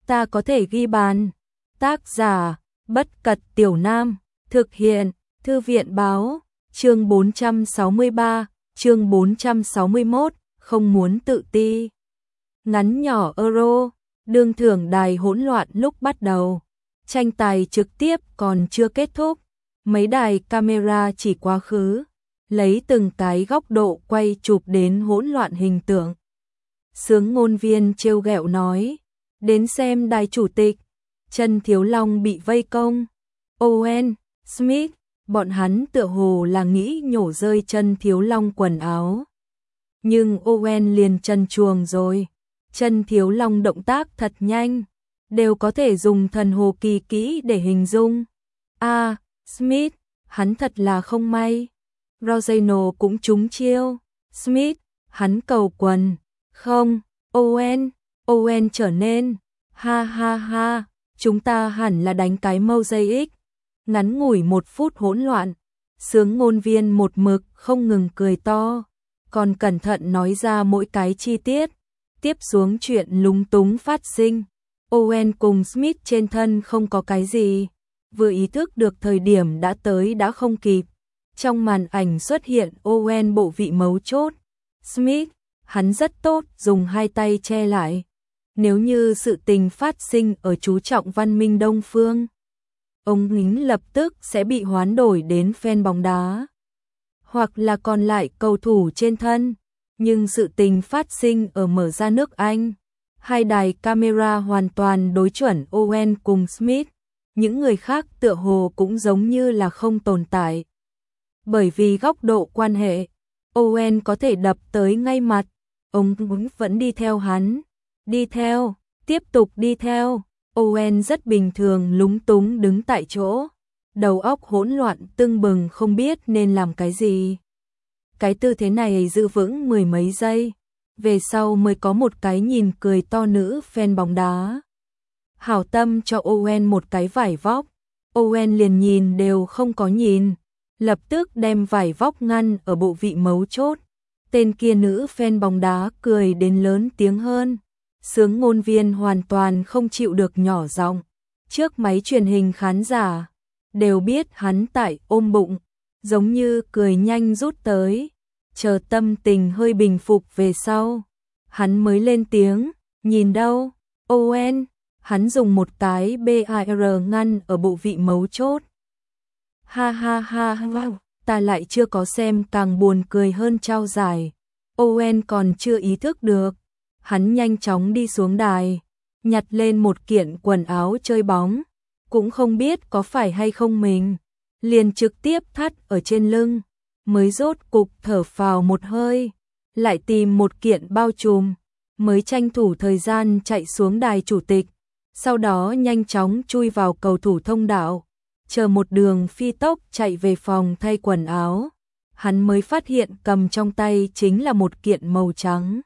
ta có thể ghi bàn. Tác giả, Bất Cật Tiểu Nam, thực hiện, Thư viện báo, chương 463, chương 461, không muốn tự ti. Ngắn nhỏ Euro, đương thưởng đài hỗn loạn lúc bắt đầu. Tranh tài trực tiếp còn chưa kết thúc, mấy đài camera chỉ quá khứ, lấy từng cái góc độ quay chụp đến hỗn loạn hình tượng. Sướng ngôn viên trêu ghẹo nói, đến xem đài chủ tịch, Trần Thiếu Long bị vây công. Owen, Smith, bọn hắn tựa hồ là nghĩ nhổ rơi Trần Thiếu Long quần áo. Nhưng Owen liền trần truồng rồi. Trần Thiếu Long động tác thật nhanh, đều có thể dùng thần hồ kỳ kỹ để hình dung. Smith, hắn thật là không may. Rosano cũng trúng chiêu. Smith, hắn cầu quần. Không, Owen trở nên. Ha ha ha, chúng ta hẳn là đánh cái mosaic. Ngắn ngủi 1 phút hỗn loạn, sướng ngôn viên một mực không ngừng cười to, còn cẩn thận nói ra mỗi cái chi tiết. Tiếp xuống chuyện lúng túng phát sinh. Owen cùng Smith trên thân không có cái gì, vừa ý thức được thời điểm đã tới đã không kịp. Trong màn ảnh xuất hiện Owen bộ vị mấu chốt. Smith, hắn rất tốt, dùng 2 tay che lại. Nếu như sự tình phát sinh ở chú trọng văn minh Đông Phương, ông lính lập tức sẽ bị hoán đổi đến fan bóng đá, hoặc là còn lại cầu thủ trên thân. Nhưng sự tình phát sinh ở mở ra nước Anh. 2 đài camera hoàn toàn đối chuẩn Owen cùng Smith. Những người khác tựa hồ cũng giống như là không tồn tại. Bởi vì góc độ quan hệ, Owen có thể đập tới ngay mặt, ông vẫn đi theo hắn. Đi theo, tiếp tục đi theo. Owen rất bình thường lúng túng đứng tại chỗ, đầu óc hỗn loạn tưng bừng không biết nên làm cái gì. Cái tư thế này giữ vững 10 mấy giây, về sau mới có một cái nhìn cười to nữ fan bóng đá. Hảo tâm cho Owen một cái vải vóc, Owen liền nhìn đều không có nhìn, lập tức đem vải vóc ngăn ở bộ vị mấu chốt. Tên kia nữ fan bóng đá cười đến lớn tiếng hơn. Sướng ngôn viên hoàn toàn không chịu được nhỏ giọng. Trước máy truyền hình khán giả đều biết hắn tại ôm bụng, giống như cười nhanh rút tới. Chờ tâm tình hơi bình phục về sau, hắn mới lên tiếng, nhìn đâu, Owen, hắn dùng một cái BAR ngăn ở bộ vị mấu chốt. Ha ha ha, wow, ta lại chưa có xem càng buồn cười hơn trao giải. Owen còn chưa ý thức được. Hắn nhanh chóng đi xuống đài, nhặt lên một kiện quần áo chơi bóng, cũng không biết có phải hay không mình, liền trực tiếp thắt ở trên lưng, mới rốt cục thở phào một hơi, lại tìm một kiện bao trùm, mới tranh thủ thời gian chạy xuống đài chủ tịch, sau đó nhanh chóng chui vào cầu thủ thông đạo, chờ một đường phi tốc chạy về phòng thay quần áo, hắn mới phát hiện cầm trong tay chính là một kiện màu trắng.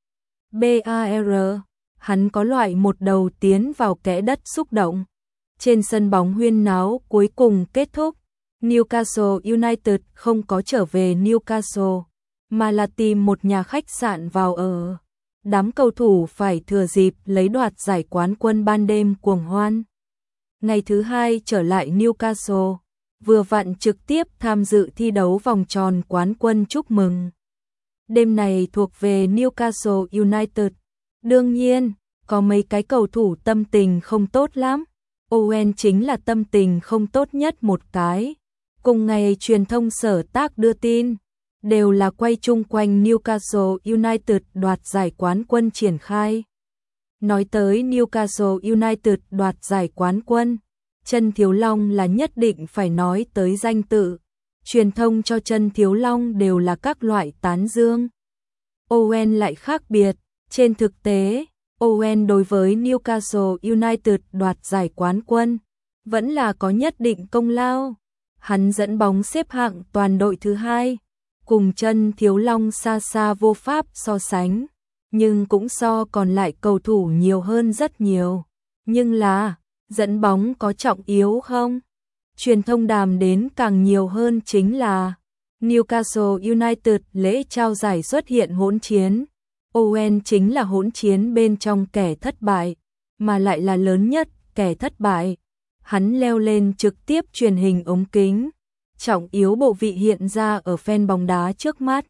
BAR, hắn có loại một đầu tiến vào kẽ đất xúc động. Trên sân bóng huyên náo cuối cùng kết thúc, Newcastle United không có trở về Newcastle, mà là tìm một nhà khách sạn vào ở. Đám cầu thủ phải thừa dịp lấy đoạt giải quán quân ban đêm cuồng hoan. Ngày thứ 2 trở lại Newcastle, vừa vặn trực tiếp tham dự thi đấu vòng tròn quán quân chúc mừng. Đêm này thuộc về Newcastle United. Đương nhiên, có mấy cái cầu thủ tâm tình không tốt lắm. Owen chính là tâm tình không tốt nhất một cái. Cùng ngày truyền thông sở tác đưa tin, đều là quay chung quanh Newcastle United đoạt giải quán quân triển khai. Nói tới Newcastle United đoạt giải quán quân, Trần Thiếu Long là nhất định phải nói tới danh tự. Truyền thông cho Trần Thiếu Long đều là các loại tán dương. Owen lại khác biệt, trên thực tế, Owen đối với Newcastle United đoạt giải quán quân, vẫn là có nhất định công lao. Hắn dẫn bóng xếp hạng toàn đội thứ 2, cùng Trần Thiếu Long xa xa vô pháp so sánh, nhưng cũng so còn lại cầu thủ nhiều hơn rất nhiều. Nhưng là, dẫn bóng có trọng yếu không? Truyền thông đàm đến càng nhiều hơn chính là Newcastle United lễ trao giải xuất hiện hỗn chiến. Owen chính là hỗn chiến bên trong kẻ thất bại. mà lại là lớn nhất, kẻ thất bại. Hắn leo lên trực tiếp truyền hình ống kính, trọng yếu bộ vị hiện ra ở fan bóng đá trước mắt.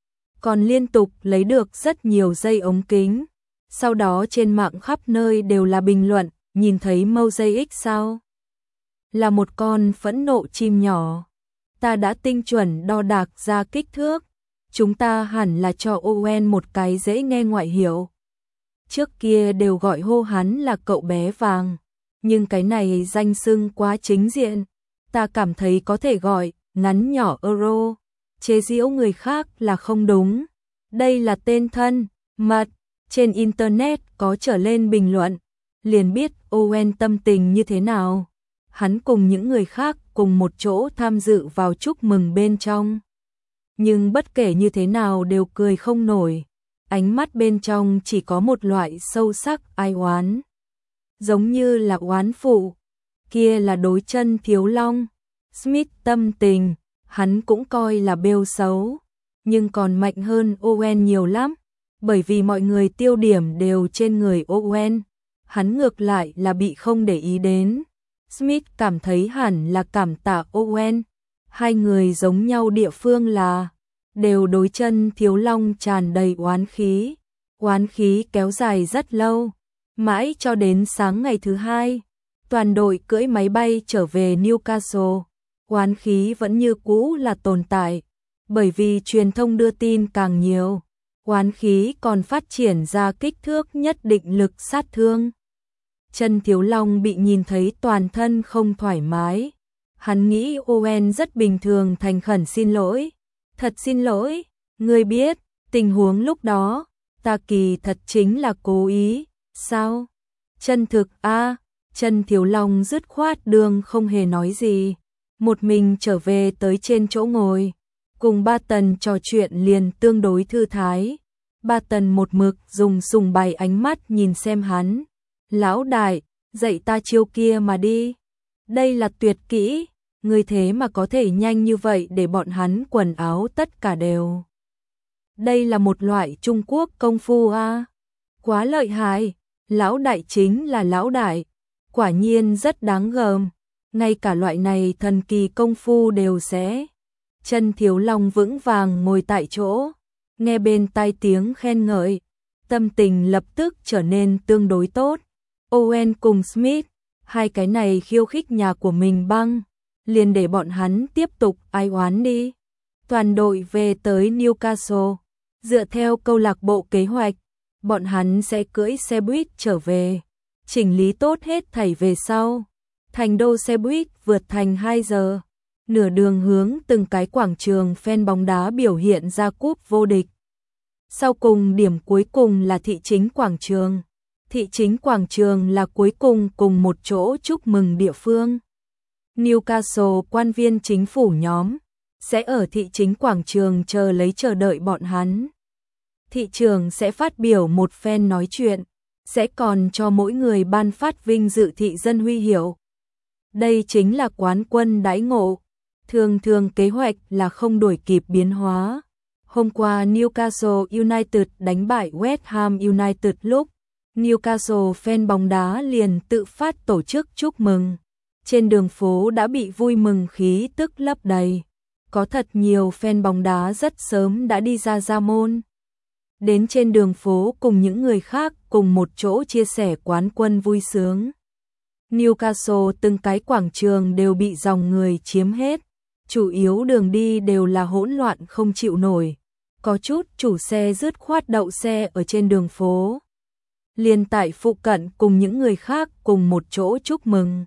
Còn liên tục lấy được rất nhiều dây ống kính. Sau đó trên mạng khắp nơi đều là bình luận, nhìn thấy Mosaic sao? Là một con phẫn nộ chim nhỏ. Ta đã tinh chuẩn đo đạc ra kích thước. Chúng ta hẳn là cho Owen một cái dễ nghe ngoại hiệu. Trước kia đều gọi hô hắn là cậu bé vàng. Nhưng cái này danh xưng quá chính diện. Ta cảm thấy có thể gọi ngắn nhỏ Euro. Chế giễu người khác là không đúng. Đây là tên thân, mật. Trên Internet có trở lên bình luận. Liền biết Owen tâm tình như thế nào. Hắn cùng những người khác cùng một chỗ tham dự vào chúc mừng bên trong. Nhưng bất kể như thế nào đều cười không nổi. Ánh mắt bên trong chỉ có một loại sâu sắc ai oán. Giống như là oán phụ. Kia là đối chân thiếu long. Smith tâm tình, hắn cũng coi là bêu xấu. Nhưng còn mạnh hơn Owen nhiều lắm. Bởi vì mọi người tiêu điểm đều trên người Owen. Hắn ngược lại là bị không để ý đến. Smith cảm thấy hẳn là cảm tạ Owen. Hai người giống nhau địa phương là đều đối chân thiếu long tràn đầy oán khí. Oán khí kéo dài rất lâu. Mãi cho đến sáng ngày thứ hai. Toàn đội cưỡi máy bay trở về Newcastle. Oán khí vẫn như cũ là tồn tại. Bởi vì truyền thông đưa tin càng nhiều. Oán khí còn phát triển ra kích thước nhất định lực sát thương. Chân thiếu long bị nhìn thấy toàn thân không thoải mái. Hắn nghĩ Owen rất bình thường thành khẩn xin lỗi. Thật xin lỗi, ngươi biết, tình huống lúc đó, ta kỳ thật chính là cố ý, sao? Chân thực chân thiếu long dứt khoát đường không hề nói gì. Một mình trở về tới trên chỗ ngồi. Cùng Ba Tần trò chuyện liền tương đối thư thái. Ba Tần một mực dùng sùng bày ánh mắt nhìn xem hắn. Lão đại, dạy ta chiêu kia mà đi. Đây là tuyệt kỹ, ngươi thế mà có thể nhanh như vậy để bọn hắn quần áo tất cả đều. Đây là một loại Trung Quốc công phu Quá lợi hại, lão đại chính là lão đại. Quả nhiên rất đáng gờm, ngay cả loại này thần kỳ công phu đều sẽ. Chân thiếu long vững vàng ngồi tại chỗ, nghe bên tai tiếng khen ngợi, tâm tình lập tức trở nên tương đối tốt. Owen cùng Smith, hai cái này khiêu khích nhà của mình băng, liền để bọn hắn tiếp tục ai oán đi. Toàn đội về tới Newcastle, dựa theo câu lạc bộ kế hoạch, bọn hắn sẽ cưỡi xe buýt trở về, chỉnh lý tốt hết thảy về sau. Thành đô xe buýt vượt thành 2 giờ, nửa đường hướng từng cái quảng trường fan bóng đá biểu hiện ra cúp vô địch. Sau cùng điểm cuối cùng là thị chính quảng trường. Thị chính quảng trường là cuối cùng cùng một chỗ chúc mừng địa phương. Newcastle quan viên chính phủ nhóm sẽ ở thị chính quảng trường chờ đợi bọn hắn. Thị trường sẽ phát biểu một phen nói chuyện, sẽ còn cho mỗi người ban phát vinh dự thị dân huy hiệu. Đây chính là quán quân đãi ngộ. Thường thường kế hoạch là không đuổi kịp biến hóa. Hôm qua Newcastle United đánh bại West Ham United lúc Newcastle fan bóng đá liền tự phát tổ chức chúc mừng. Trên đường phố đã bị vui mừng khí tức lấp đầy. Có thật nhiều fan bóng đá rất sớm đã đi ra môn. Đến trên đường phố cùng những người khác cùng một chỗ chia sẻ quán quân vui sướng. Newcastle từng cái quảng trường đều bị dòng người chiếm hết. Chủ yếu đường đi đều là hỗn loạn không chịu nổi. Có chút chủ xe dứt khoát đậu xe ở trên đường phố. Liền tại phụ cận cùng những người khác cùng một chỗ chúc mừng.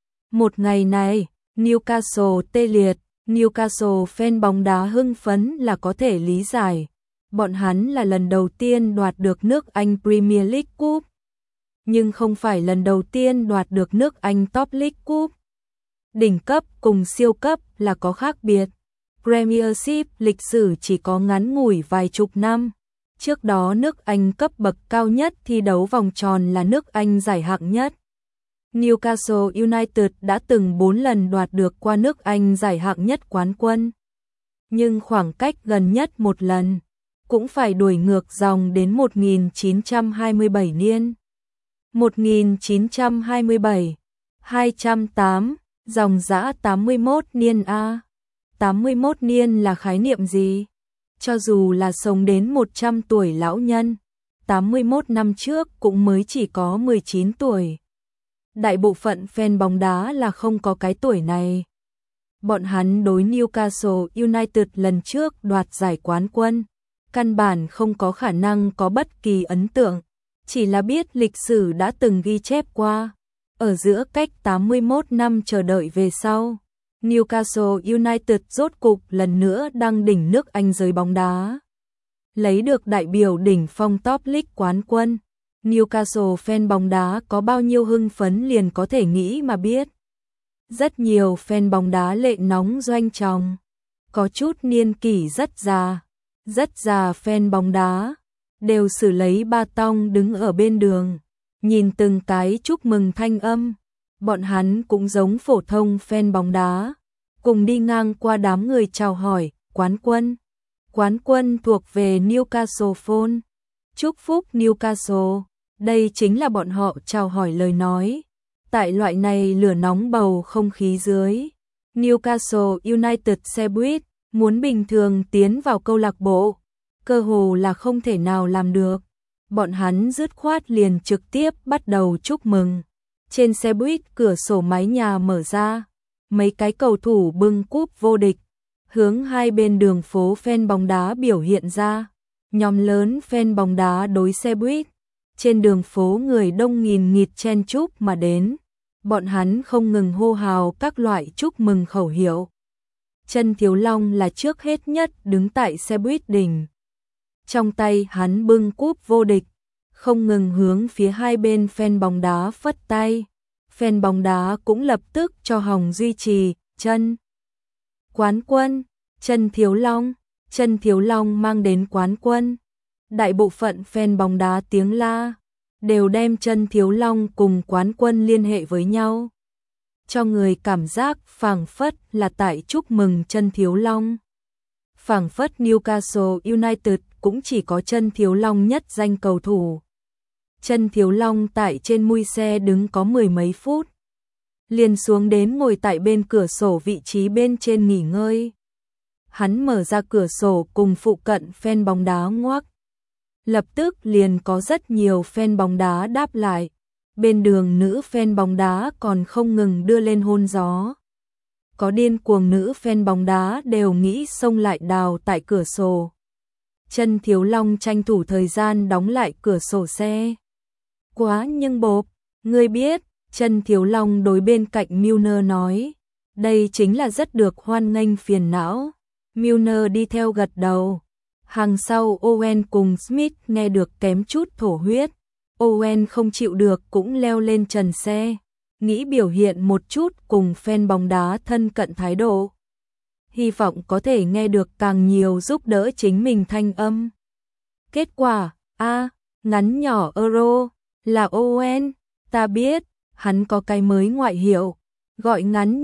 Một ngày này, Newcastle tê liệt, Newcastle fan bóng đá hưng phấn là có thể lý giải. Bọn hắn là lần đầu tiên đoạt được nước Anh Premier League Cup. Nhưng không phải lần đầu tiên đoạt được nước Anh Top League Cup. Đỉnh cấp cùng siêu cấp là có khác biệt. Premiership lịch sử chỉ có ngắn ngủi vài chục năm. Trước đó nước Anh cấp bậc cao nhất thi đấu vòng tròn là nước Anh giải hạng nhất. Newcastle United đã từng 4 lần đoạt được qua nước Anh giải hạng nhất quán quân. Nhưng khoảng cách gần nhất một lần, cũng phải đuổi ngược dòng đến 1927 niên. 1927, 208, dòng dã 81 niên a. 81 niên là khái niệm gì? Cho dù là sống đến 100 tuổi lão nhân, 81 năm trước cũng mới chỉ có 19 tuổi. Đại bộ phận fan bóng đá là không có cái tuổi này. Bọn hắn đối Newcastle United lần trước đoạt giải quán quân, căn bản không có khả năng có bất kỳ ấn tượng, chỉ là biết lịch sử đã từng ghi chép qua. Ở giữa cách 81 năm chờ đợi về sau, Newcastle United rốt cục lần nữa đăng đỉnh nước Anh giới bóng đá. Lấy được đại biểu đỉnh phong Top League quán quân, Newcastle fan bóng đá có bao nhiêu hưng phấn liền có thể nghĩ mà biết. Rất nhiều fan bóng đá lệ nóng doanh trọng, có chút niên kỷ rất già fan bóng đá, đều xử lấy ba tong đứng ở bên đường, nhìn từng cái chúc mừng thanh âm. Bọn hắn cũng giống phổ thông fan bóng đá, cùng đi ngang qua đám người chào hỏi, quán quân thuộc về Newcastle Phone, chúc phúc Newcastle, đây chính là bọn họ chào hỏi lời nói. Tại loại này lửa nóng bầu không khí dưới, Newcastle United xe buýt muốn bình thường tiến vào câu lạc bộ, cơ hồ là không thể nào làm được. Bọn hắn dứt khoát liền trực tiếp bắt đầu chúc mừng. Trên xe buýt cửa sổ mái nhà mở ra, mấy cái cầu thủ bưng cúp vô địch, hướng hai bên đường phố fan bóng đá biểu hiện ra. Nhóm lớn fan bóng đá đối xe buýt, trên đường phố người đông nghìn nghịt chen chúc mà đến. Bọn hắn không ngừng hô hào các loại chúc mừng khẩu hiệu. Trần Thiếu Long là trước hết nhất đứng tại xe buýt đỉnh. Trong tay hắn bưng cúp vô địch, không ngừng hướng phía hai bên fan bóng đá phất tay. Fan bóng đá cũng lập tức cho hòng duy trì, quán quân, Trần Thiếu Long mang đến quán quân. Đại bộ phận fan bóng đá tiếng la, đều đem Trần Thiếu Long cùng quán quân liên hệ với nhau. Cho người cảm giác phảng phất là tại chúc mừng Trần Thiếu Long. Phảng phất Newcastle United cũng chỉ có Trần Thiếu Long nhất danh cầu thủ. Trần Thiếu Long tại trên mui xe đứng có mười mấy phút, liền xuống đến ngồi tại bên cửa sổ vị trí bên trên nghỉ ngơi. Hắn mở ra cửa sổ cùng phụ cận fan bóng đá ngoắc. Lập tức liền có rất nhiều fan bóng đá đáp lại. Bên đường nữ fan bóng đá còn không ngừng đưa lên hôn gió. Có điên cuồng nữ fan bóng đá đều nghĩ xông lại đào tại cửa sổ. Trần Thiếu Long tranh thủ thời gian đóng lại cửa sổ xe. Quá nhưng bộp, ngươi biết, Trần Thiếu Long đối bên cạnh Milner nói. Đây chính là rất được hoan nghênh phiền não. Milner đi theo gật đầu. Hàng sau Owen cùng Smith nghe được kém chút thổ huyết. Owen không chịu được cũng leo lên trần xe, nghĩ biểu hiện một chút cùng fan bóng đá thân cận thái độ. Hy vọng có thể nghe được càng nhiều giúp đỡ chính mình thanh âm. Kết quả, ngắn nhỏ Euro, là Owen, ta biết, hắn có cái mới ngoại hiệu, gọi ngắn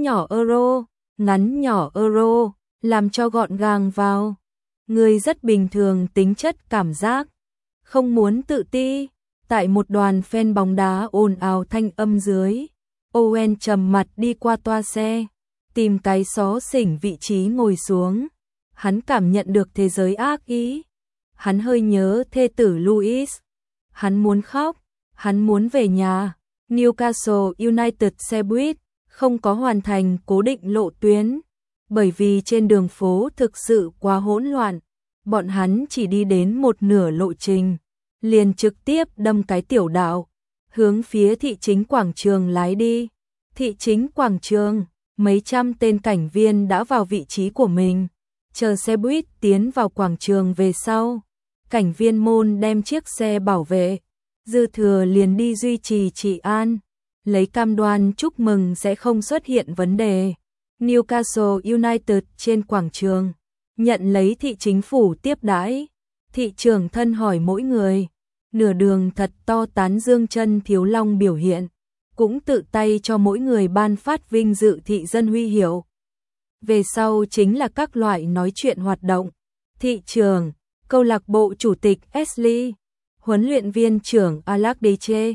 nhỏ Euro, làm cho gọn gàng vào. Người rất bình thường tính chất cảm giác, không muốn tự ti. Tại một đoàn fan bóng đá ồn ào thanh âm dưới, Owen trầm mặt đi qua toa xe, tìm cái xó xỉnh vị trí ngồi xuống. Hắn cảm nhận được thế giới ác ý. Hắn hơi nhớ thê tử Louis. Hắn muốn khóc, hắn muốn về nhà. Newcastle United xe buýt không có hoàn thành cố định lộ tuyến, bởi vì trên đường phố thực sự quá hỗn loạn. Bọn hắn chỉ đi đến một nửa lộ trình, liền trực tiếp đâm cái tiểu đạo, hướng phía thị chính quảng trường lái đi. Thị chính quảng trường, mấy trăm tên cảnh viên đã vào vị trí của mình, chờ xe buýt tiến vào quảng trường về sau. Cảnh viên môn đem chiếc xe bảo vệ, dư thừa liền đi duy trì trị an, lấy cam đoan chúc mừng sẽ không xuất hiện vấn đề. Newcastle United trên quảng trường, nhận lấy thị chính phủ tiếp đãi. Thị trưởng thân hỏi mỗi người, nửa đường thật to tán dương Trần Thiếu Long biểu hiện, cũng tự tay cho mỗi người ban phát vinh dự thị dân huy hiệu. Về sau chính là các loại nói chuyện hoạt động. Thị trưởng, câu lạc bộ chủ tịch Ashley, huấn luyện viên trưởng Alex Deche,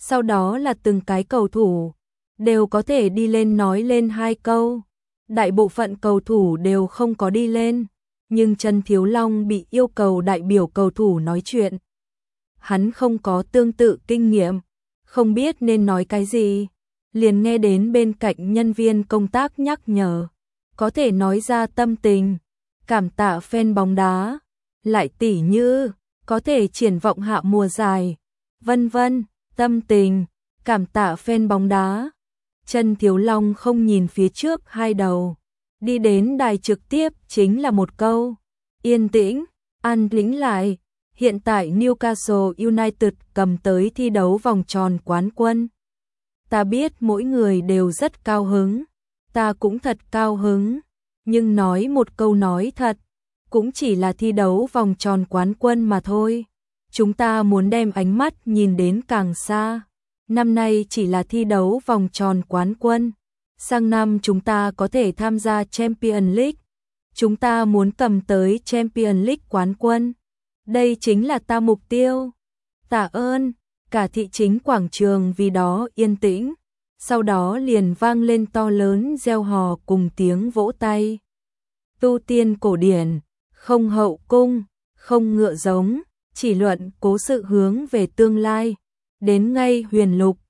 Sau đó là từng cái cầu thủ đều có thể đi lên nói lên 2 câu. Đại bộ phận cầu thủ đều không có đi lên, nhưng Trần Thiếu Long bị yêu cầu đại biểu cầu thủ nói chuyện. Hắn không có tương tự kinh nghiệm, không biết nên nói cái gì, liền nghe đến bên cạnh nhân viên công tác nhắc nhở, có thể nói ra tâm tình, cảm tạ fan bóng đá, lại tỉ như có thể triển vọng hạ mùa giải, vân vân, tâm tình, cảm tạ fan bóng đá. Trần Thiếu Long không nhìn phía trước hai đầu, đi đến đài trực tiếp chính là một câu, yên tĩnh, an tĩnh lại. Hiện tại Newcastle United cầm tới thi đấu vòng tròn quán quân. Ta biết mỗi người đều rất cao hứng, ta cũng thật cao hứng, nhưng nói một câu nói thật, cũng chỉ là thi đấu vòng tròn quán quân mà thôi. Chúng ta muốn đem ánh mắt nhìn đến càng xa. Năm nay chỉ là thi đấu vòng tròn quán quân. Sang năm chúng ta có thể tham gia Champions League. Chúng ta muốn cầm tới Champions League quán quân. Đây chính là ta mục tiêu. Tạ ơn, cả thị chính quảng trường vì đó yên tĩnh. Sau đó liền vang lên to lớn reo hò cùng tiếng vỗ tay. Tu tiên cổ điển, không hậu cung, không ngựa giống, chỉ luận cố sự hướng về tương lai. Đến ngay huyền lục,